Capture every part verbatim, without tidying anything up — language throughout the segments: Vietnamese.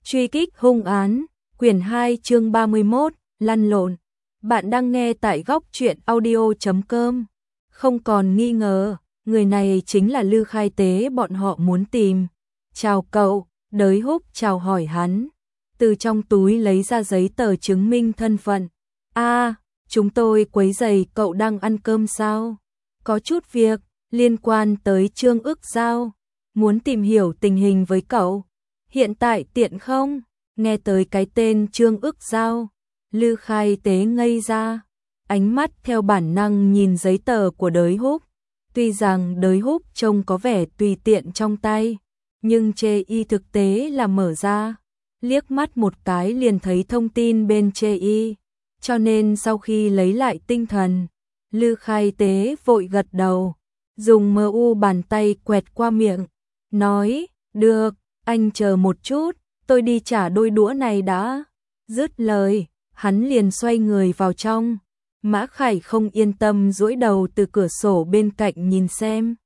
Truy kích hung án, quyển hai chương ba mươi mốt, lăn lộn. Bạn đang nghe tại góc truyện audio chấm com. Không còn nghi ngờ, người này chính là Lư Khai Tế bọn họ muốn tìm. Chào cậu, Đới Húc chào hỏi hắn. Từ trong túi lấy ra giấy tờ chứng minh thân phận. A, chúng tôi quấy rầy cậu đang ăn cơm sao? Có chút việc, liên quan tới Trương Ức Giao. Muốn tìm hiểu tình hình với cậu. Hiện tại tiện không? Nghe tới cái tên Trương Ức Giao, Lư Khai Tế ngây ra, ánh mắt theo bản năng nhìn giấy tờ của Đới Húc. Tuy rằng Đới Húc trông có vẻ tùy tiện trong tay, nhưng chê y thực tế là mở ra, liếc mắt một cái liền thấy thông tin bên chê y, cho nên sau khi lấy lại tinh thần, Lư Khai Tế vội gật đầu, dùng mờ u bàn tay quẹt qua miệng, nói, được. Anh chờ một chút, tôi đi trả đôi đũa này đã. Dứt lời, hắn liền xoay người vào trong. Mã Khải không yên tâm duỗi đầu từ cửa sổ bên cạnh nhìn xem.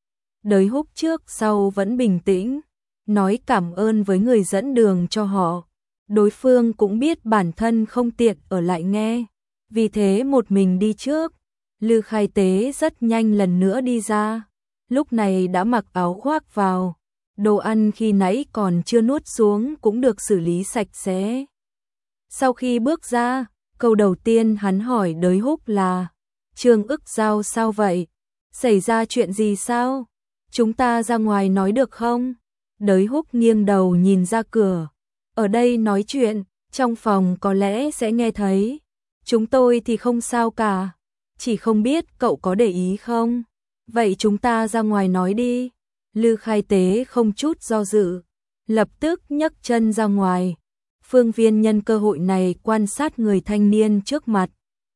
Đới Húc trước sau vẫn bình tĩnh, nói cảm ơn với người dẫn đường cho họ. Đối phương cũng biết bản thân không tiện ở lại nghe, vì thế một mình đi trước. Lư Khai Tế rất nhanh lần nữa đi ra, lúc này đã mặc áo khoác vào. Đồ ăn khi nãy còn chưa nuốt xuống cũng được xử lý sạch sẽ. Sau khi bước ra, câu đầu tiên hắn hỏi Đới Húc là: Trương Ức Giao sao vậy? Xảy ra chuyện gì sao? Chúng ta ra ngoài nói được không? Đới Húc nghiêng đầu nhìn ra cửa. Ở đây nói chuyện, trong phòng có lẽ sẽ nghe thấy. Chúng tôi thì không sao cả. Chỉ không biết cậu có để ý không? Vậy chúng ta ra ngoài nói đi. Lư Khai Tế không chút do dự, lập tức nhấc chân ra ngoài. Phương Viên nhân cơ hội này quan sát người thanh niên trước mặt.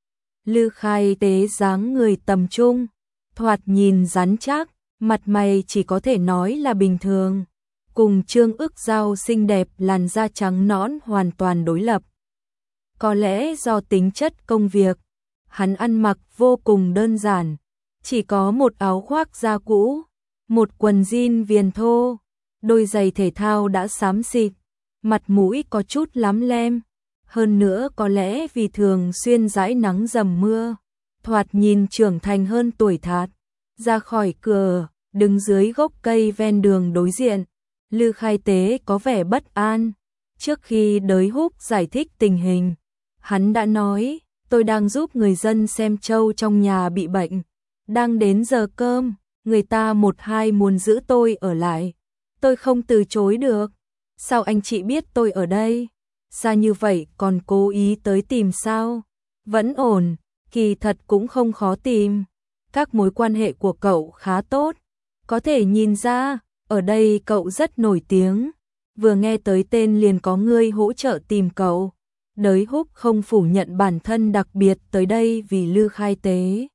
Lư Khai Tế dáng người tầm trung, thoạt nhìn rắn chắc, mặt mày chỉ có thể nói là bình thường. Cùng Trương Ức Giao xinh đẹp làn da trắng nõn hoàn toàn đối lập. Có lẽ do tính chất công việc, hắn ăn mặc vô cùng đơn giản, chỉ có một áo khoác da cũ, một quần jean viền thô, đôi giày thể thao đã xám xịt, mặt mũi có chút lắm lem, hơn nữa có lẽ vì thường xuyên dãi nắng dầm mưa, thoạt nhìn trưởng thành hơn tuổi thạt. Ra khỏi cửa, đứng dưới gốc cây ven đường đối diện, Lư Khai Tế có vẻ bất an. Trước khi Đới Húc giải thích tình hình, hắn đã nói, tôi đang giúp người dân xem trâu trong nhà bị bệnh, đang đến giờ cơm. Người ta một hai muốn giữ tôi ở lại, tôi không từ chối được. Sao anh chị biết tôi ở đây? Xa như vậy còn cố ý tới tìm sao? Vẫn ổn, kỳ thật cũng không khó tìm. Các mối quan hệ của cậu khá tốt. Có thể nhìn ra, ở đây cậu rất nổi tiếng. Vừa nghe tới tên liền có người hỗ trợ tìm cậu. Đới Húc không phủ nhận bản thân đặc biệt tới đây vì Lư Khai Tế.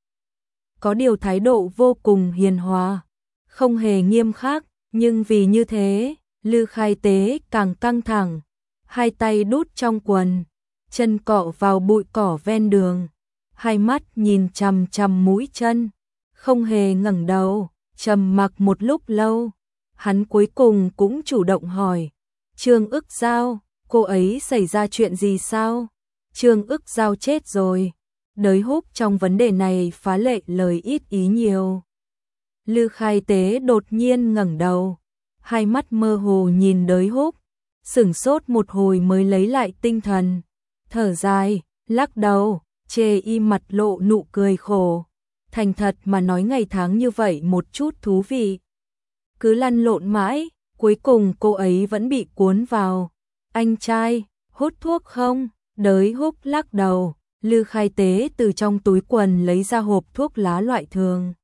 Có điều thái độ vô cùng hiền hòa, không hề nghiêm khắc, nhưng vì như thế, Lư Khai Tế càng căng thẳng, hai tay đút trong quần, chân cọ vào bụi cỏ ven đường, hai mắt nhìn chằm chằm mũi chân, không hề ngẩng đầu, trầm mặc một lúc lâu, hắn cuối cùng cũng chủ động hỏi, Trương Ức Giao, cô ấy xảy ra chuyện gì sao? Trương Ức Giao chết rồi. Đới Húc trong vấn đề này phá lệ lời ít ý nhiều. Lư Khai Tế đột nhiên ngẩng đầu, hai mắt mơ hồ nhìn Đới Húc, sửng sốt một hồi mới lấy lại tinh thần, thở dài, lắc đầu, chê y mặt lộ nụ cười khổ. Thành thật mà nói ngày tháng như vậy một chút thú vị. Cứ lăn lộn mãi, cuối cùng cô ấy vẫn bị cuốn vào. Anh trai, hút thuốc không? Đới Húc lắc đầu. Lư Khai Tế từ trong túi quần lấy ra hộp thuốc lá loại thường,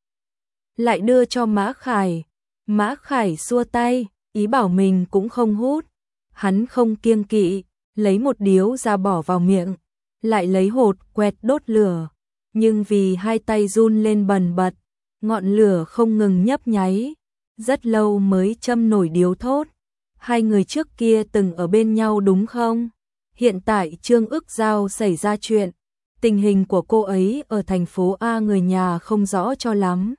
lại đưa cho Mã Khải. Mã Khải xua tay, ý bảo mình cũng không hút. Hắn không kiêng kỵ, lấy một điếu ra bỏ vào miệng, lại lấy hột quẹt đốt lửa. Nhưng vì hai tay run lên bần bật, ngọn lửa không ngừng nhấp nháy, rất lâu mới châm nổi điếu thốt. Hai người trước kia từng ở bên nhau đúng không? Hiện tại Trương Ức Giao xảy ra chuyện. Tình hình của cô ấy ở thành phố A người nhà không rõ cho lắm.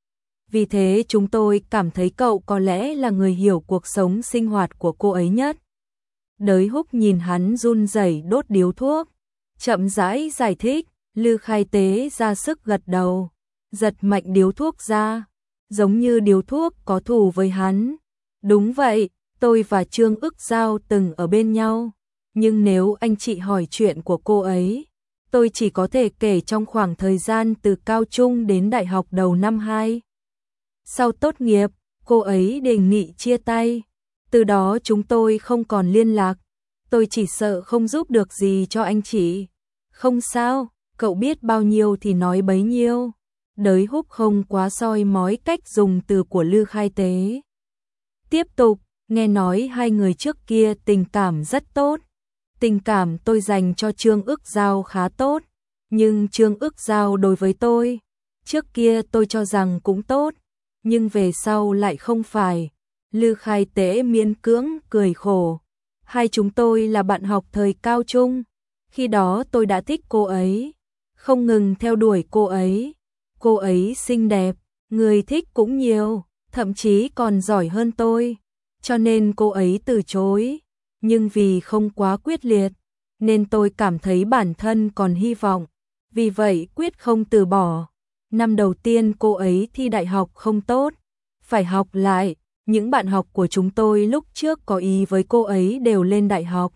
Vì thế chúng tôi cảm thấy cậu có lẽ là người hiểu cuộc sống sinh hoạt của cô ấy nhất. Đới Húc nhìn hắn run rẩy đốt điếu thuốc, chậm rãi giải thích. Lư Khai Tế ra sức gật đầu, giật mạnh điếu thuốc ra, giống như điếu thuốc có thù với hắn. Đúng vậy, tôi và Trương Ức Giao từng ở bên nhau, nhưng nếu anh chị hỏi chuyện của cô ấy, tôi chỉ có thể kể trong khoảng thời gian từ cao trung đến đại học đầu năm hai. Sau tốt nghiệp, cô ấy đề nghị chia tay, từ đó chúng tôi không còn liên lạc. Tôi chỉ sợ không giúp được gì cho anh chị. Không sao, cậu biết bao nhiêu thì nói bấy nhiêu. Đới Húc không quá soi mói cách dùng từ của Lư Khai Tế. Tiếp tục, nghe nói hai người trước kia tình cảm rất tốt. Tình cảm tôi dành cho Trương Ức Giao khá tốt, nhưng Trương Ức Giao đối với tôi, trước kia tôi cho rằng cũng tốt, nhưng về sau lại không phải. Lư Khai Tế miễn cưỡng cười khổ. Hai chúng tôi là bạn học thời cao trung, khi đó tôi đã thích cô ấy, không ngừng theo đuổi cô ấy. Cô ấy xinh đẹp, người thích cũng nhiều, thậm chí còn giỏi hơn tôi, cho nên cô ấy từ chối, nhưng vì không quá quyết liệt, nên tôi cảm thấy bản thân còn hy vọng, vì vậy quyết không từ bỏ. Năm đầu tiên cô ấy thi đại học không tốt, phải học lại, những bạn học của chúng tôi lúc trước có ý với cô ấy đều lên đại học.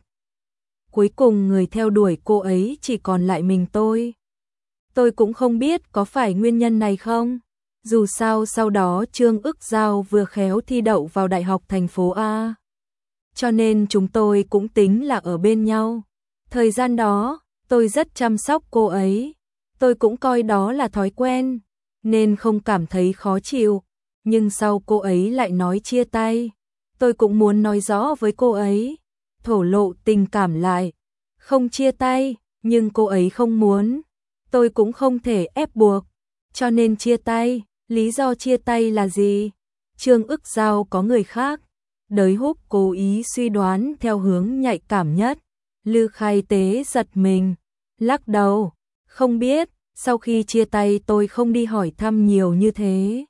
Cuối cùng người theo đuổi cô ấy chỉ còn lại mình tôi. Tôi cũng không biết có phải nguyên nhân này không. Dù sao sau đó Trương Ức Giao vừa khéo thi đậu vào đại học thành phố A. Cho nên chúng tôi cũng tính là ở bên nhau. Thời gian đó, tôi rất chăm sóc cô ấy. Tôi cũng coi đó là thói quen, nên không cảm thấy khó chịu. Nhưng sau cô ấy lại nói chia tay. Tôi cũng muốn nói rõ với cô ấy, thổ lộ tình cảm lại. Không chia tay, nhưng cô ấy không muốn. Tôi cũng không thể ép buộc, cho nên chia tay. Lý do chia tay là gì? Trương Ức Giao có người khác. Đới Húc cố ý suy đoán theo hướng nhạy cảm nhất. Lư Khai Tế giật mình, lắc đầu, không biết. Sau khi chia tay tôi không đi hỏi thăm nhiều như thế.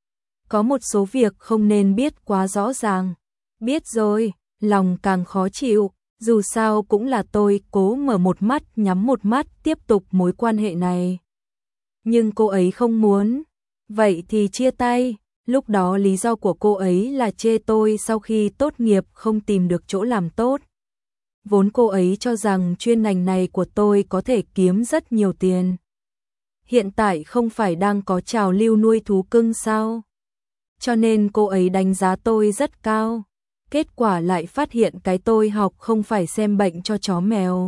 Có một số việc không nên biết quá rõ ràng. Biết rồi, lòng càng khó chịu. Dù sao cũng là tôi cố mở một mắt nhắm một mắt tiếp tục mối quan hệ này. Nhưng cô ấy không muốn. Vậy thì chia tay. Lúc đó lý do của cô ấy là chê tôi sau khi tốt nghiệp không tìm được chỗ làm tốt. Vốn cô ấy cho rằng chuyên ngành này của tôi có thể kiếm rất nhiều tiền. Hiện tại không phải đang có trào lưu nuôi thú cưng sao? Cho nên cô ấy đánh giá tôi rất cao. Kết quả lại phát hiện cái tôi học không phải xem bệnh cho chó mèo,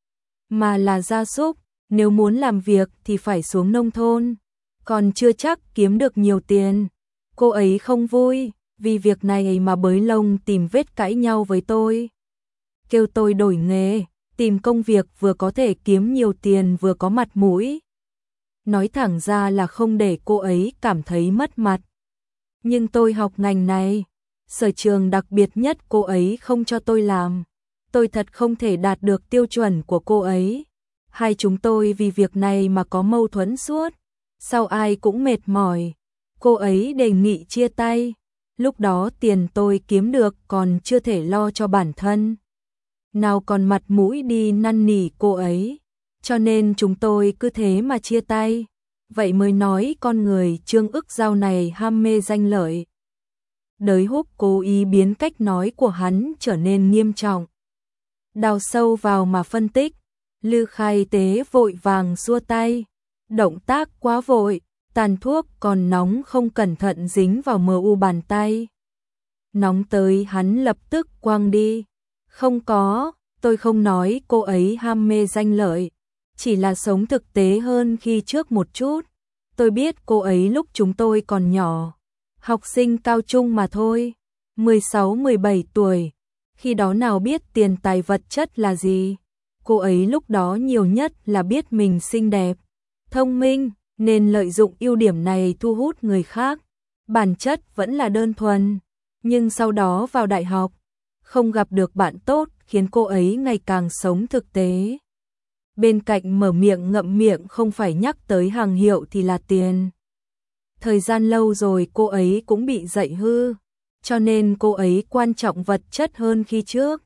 mà là gia súc. Nếu muốn làm việc thì phải xuống nông thôn, còn chưa chắc kiếm được nhiều tiền. Cô ấy không vui, vì việc này mà bới lông tìm vết cãi nhau với tôi. Kêu tôi đổi nghề, tìm công việc vừa có thể kiếm nhiều tiền vừa có mặt mũi. Nói thẳng ra là không để cô ấy cảm thấy mất mặt. Nhưng tôi học ngành này, sở trường đặc biệt nhất cô ấy không cho tôi làm. Tôi thật không thể đạt được tiêu chuẩn của cô ấy. Hai chúng tôi vì việc này mà có mâu thuẫn suốt. Sau ai cũng mệt mỏi. Cô ấy đề nghị chia tay. Lúc đó tiền tôi kiếm được còn chưa thể lo cho bản thân. Nào còn mặt mũi đi năn nỉ cô ấy. Cho nên chúng tôi cứ thế mà chia tay. Vậy mới nói con người Trương Ức Giao này ham mê danh lợi. Đới Húc cố ý biến cách nói của hắn trở nên nghiêm trọng. Đào sâu vào mà phân tích. Lư Khai Tế vội vàng xua tay. Động tác quá vội, tàn thuốc còn nóng không cẩn thận dính vào mờ u bàn tay. Nóng tới hắn lập tức quăng đi. Không có, tôi không nói cô ấy ham mê danh lợi. Chỉ là sống thực tế hơn khi trước một chút. Tôi biết cô ấy lúc chúng tôi còn nhỏ. Học sinh cao trung mà thôi. mười sáu mười bảy tuổi. Khi đó nào biết tiền tài vật chất là gì. Cô ấy lúc đó nhiều nhất là biết mình xinh đẹp, thông minh, nên lợi dụng ưu điểm này thu hút người khác. Bản chất vẫn là đơn thuần. Nhưng sau đó vào đại học, không gặp được bạn tốt khiến cô ấy ngày càng sống thực tế. Bên cạnh mở miệng ngậm miệng không phải nhắc tới hàng hiệu thì là tiền. Thời gian lâu rồi cô ấy cũng bị dạy hư, cho nên cô ấy quan trọng vật chất hơn khi trước.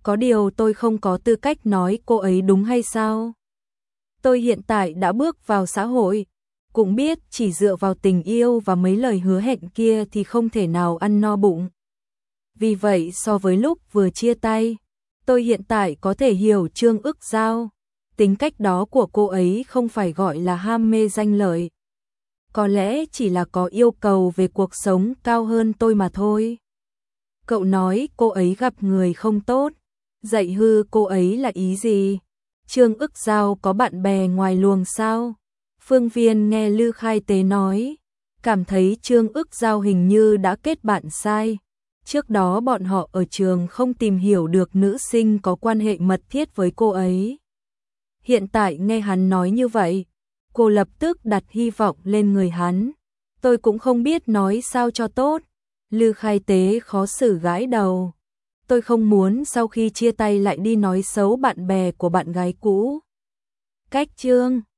Có điều tôi không có tư cách nói cô ấy đúng hay sao? Tôi hiện tại đã bước vào xã hội, cũng biết chỉ dựa vào tình yêu và mấy lời hứa hẹn kia thì không thể nào ăn no bụng. Vì vậy so với lúc vừa chia tay, tôi hiện tại có thể hiểu Trương Ức Giao. Tính cách đó của cô ấy không phải gọi là ham mê danh lợi. Có lẽ chỉ là có yêu cầu về cuộc sống cao hơn tôi mà thôi. Cậu nói cô ấy gặp người không tốt, dạy hư cô ấy là ý gì? Trương Ức Giao có bạn bè ngoài luồng sao? Phương Viên nghe Lư Khai Tế nói, cảm thấy Trương Ức Giao hình như đã kết bạn sai. Trước đó bọn họ ở trường không tìm hiểu được nữ sinh có quan hệ mật thiết với cô ấy. Hiện tại nghe hắn nói như vậy, cô lập tức đặt hy vọng lên người hắn. Tôi cũng không biết nói sao cho tốt. Lư Khai Tế khó xử gãi đầu. Tôi không muốn sau khi chia tay lại đi nói xấu bạn bè của bạn gái cũ. Cách Trương